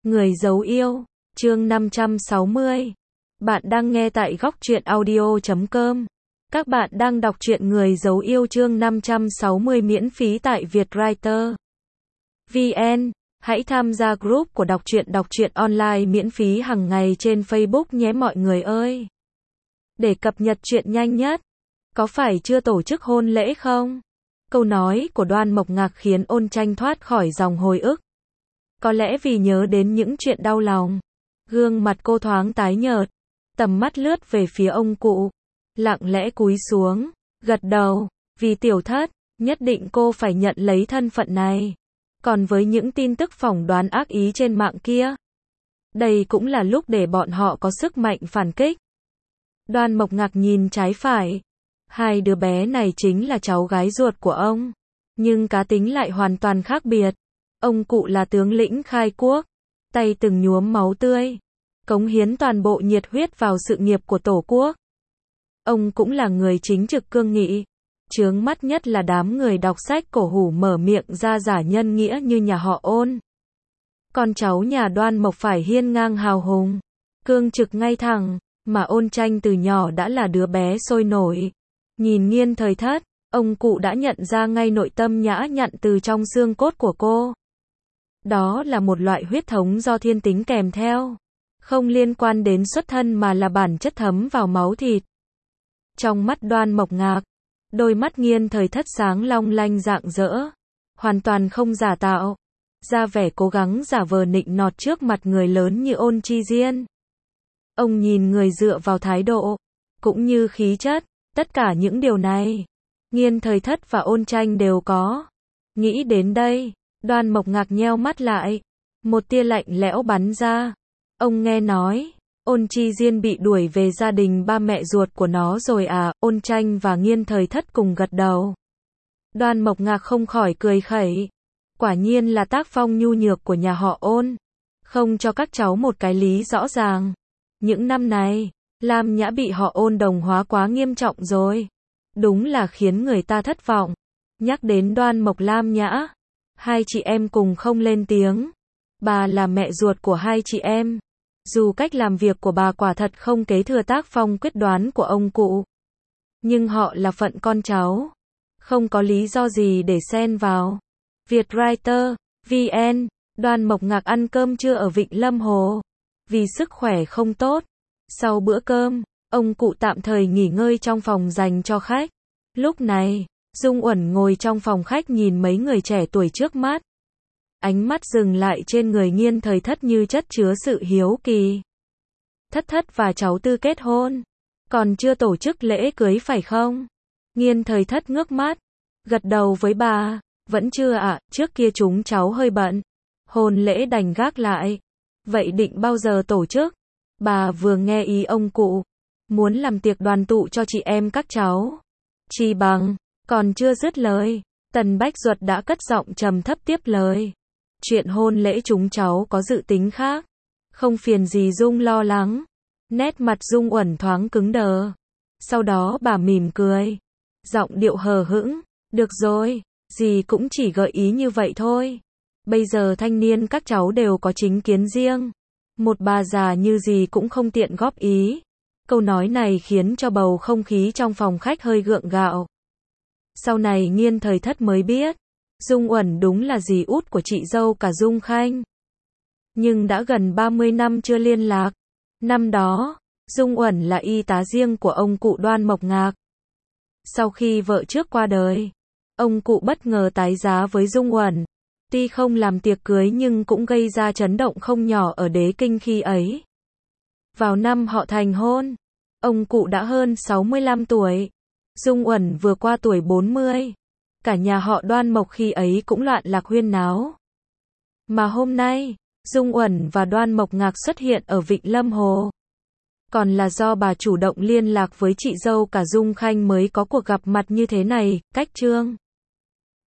Người giấu yêu, chương 560. Bạn đang nghe tại góc truyện audio.com. Các bạn đang đọc truyện Người giấu yêu chương 560 miễn phí tại Vietwriter VN. Hãy tham gia group của đọc truyện online miễn phí hàng ngày trên Facebook nhé mọi người ơi. Để cập nhật truyện nhanh nhất. Có phải chưa tổ chức hôn lễ không? Câu nói của Đoan Mộc Ngạc khiến Ôn Tranh thoát khỏi dòng hồi ức. Có lẽ vì nhớ đến những chuyện đau lòng, gương mặt cô thoáng tái nhợt, tầm mắt lướt về phía ông cụ, lặng lẽ cúi xuống, gật đầu, vì tiểu thất, nhất định cô phải nhận lấy thân phận này. Còn với những tin tức phỏng đoán ác ý trên mạng kia, đây cũng là lúc để bọn họ có sức mạnh phản kích. Đoan Mộc Ngạc nhìn trái phải, hai đứa bé này chính là cháu gái ruột của ông, nhưng cá tính lại hoàn toàn khác biệt. Ông cụ là tướng lĩnh khai quốc, tay từng nhuốm máu tươi, cống hiến toàn bộ nhiệt huyết vào sự nghiệp của Tổ quốc. Ông cũng là người chính trực cương nghị, chướng mắt nhất là đám người đọc sách cổ hủ mở miệng ra giả nhân nghĩa như nhà họ Ôn. Con cháu nhà Đoan Mộc phải hiên ngang hào hùng, cương trực ngay thẳng, mà Ôn Tranh từ nhỏ đã là đứa bé sôi nổi. Nhìn Nghiên Thời Thất, ông cụ đã nhận ra ngay nội tâm nhã nhặn từ trong xương cốt của cô. Đó là một loại huyết thống do thiên tính kèm theo, không liên quan đến xuất thân mà là bản chất thấm vào máu thịt. Trong mắt Đoan Mộc Ngạc, đôi mắt Nghiên Thời Thất sáng long lanh rạng rỡ, hoàn toàn không giả tạo, ra vẻ cố gắng giả vờ nịnh nọt trước mặt người lớn như Ôn Chi Diên. Ông nhìn người dựa vào thái độ, cũng như khí chất, tất cả những điều này, Nghiên Thời Thất và Ôn Tranh đều có. Nghĩ đến đây, Đoan Mộc Ngạc nheo mắt lại, một tia lạnh lẽo bắn ra. Ông nghe nói, Ôn Chi Diên bị đuổi về gia đình ba mẹ ruột của nó rồi à? Ôn Tranh và Nghiên Thời Thất cùng gật đầu. Đoan Mộc Ngạc không khỏi cười khẩy. Quả nhiên là tác phong nhu nhược của nhà họ Ôn, không cho các cháu một cái lý rõ ràng. Những năm này, Lam Nhã bị họ Ôn đồng hóa quá nghiêm trọng rồi. Đúng là khiến người ta thất vọng. Nhắc đến Đoan Mộc Lam Nhã, hai chị em cùng không lên tiếng. Bà là mẹ ruột của hai chị em. Dù cách làm việc của bà quả thật không kế thừa tác phong quyết đoán của ông cụ, nhưng họ là phận con cháu, không có lý do gì để xen vào. Vietwriter VN. Đoan Mộc Ngạc ăn cơm trưa ở Vịnh Lâm Hồ, vì sức khỏe không tốt. Sau bữa cơm, ông cụ tạm thời nghỉ ngơi trong phòng dành cho khách. Lúc này, Dung Uẩn ngồi trong phòng khách nhìn mấy người trẻ tuổi trước mắt. Ánh mắt dừng lại trên người Nghiên Thời Thất như chất chứa sự hiếu kỳ. Thất Thất và cháu Tư kết hôn, còn chưa tổ chức lễ cưới phải không? Nghiên Thời Thất ngước mắt, gật đầu với bà, vẫn chưa ạ, trước kia chúng cháu hơi bận, hôn lễ đành gác lại. Vậy định bao giờ tổ chức? Bà vừa nghe ý ông cụ, muốn làm tiệc đoàn tụ cho chị em các cháu. Chi bằng, còn chưa dứt lời, Tần Bách Duật đã cất giọng trầm thấp tiếp lời. Chuyện hôn lễ chúng cháu có dự tính khác, không phiền gì Dung lo lắng. Nét mặt Dung Uẩn thoáng cứng đờ. Sau đó bà mỉm cười, giọng điệu hờ hững, được rồi, dì cũng chỉ gợi ý như vậy thôi. Bây giờ thanh niên các cháu đều có chính kiến riêng, một bà già như dì cũng không tiện góp ý. Câu nói này khiến cho bầu không khí trong phòng khách hơi gượng gạo. Sau này Nghiên Thời Thất mới biết, Dung Uẩn đúng là dì út của chị dâu cả Dung Khanh. Nhưng đã gần 30 năm chưa liên lạc. Năm đó, Dung Uẩn là y tá riêng của ông cụ Đoan Mộc Ngạc. Sau khi vợ trước qua đời, ông cụ bất ngờ tái giá với Dung Uẩn. Tuy không làm tiệc cưới nhưng cũng gây ra chấn động không nhỏ ở Đế Kinh khi ấy. Vào năm họ thành hôn, ông cụ đã hơn 65 tuổi. Dung Uẩn vừa qua tuổi 40. Cả nhà họ Đoan Mộc khi ấy cũng loạn lạc huyên náo. Mà hôm nay, Dung Uẩn và Đoan Mộc Ngạc xuất hiện ở Vịnh Lâm Hồ, còn là do bà chủ động liên lạc với chị dâu cả Dung Khanh mới có cuộc gặp mặt như thế này. Cách chương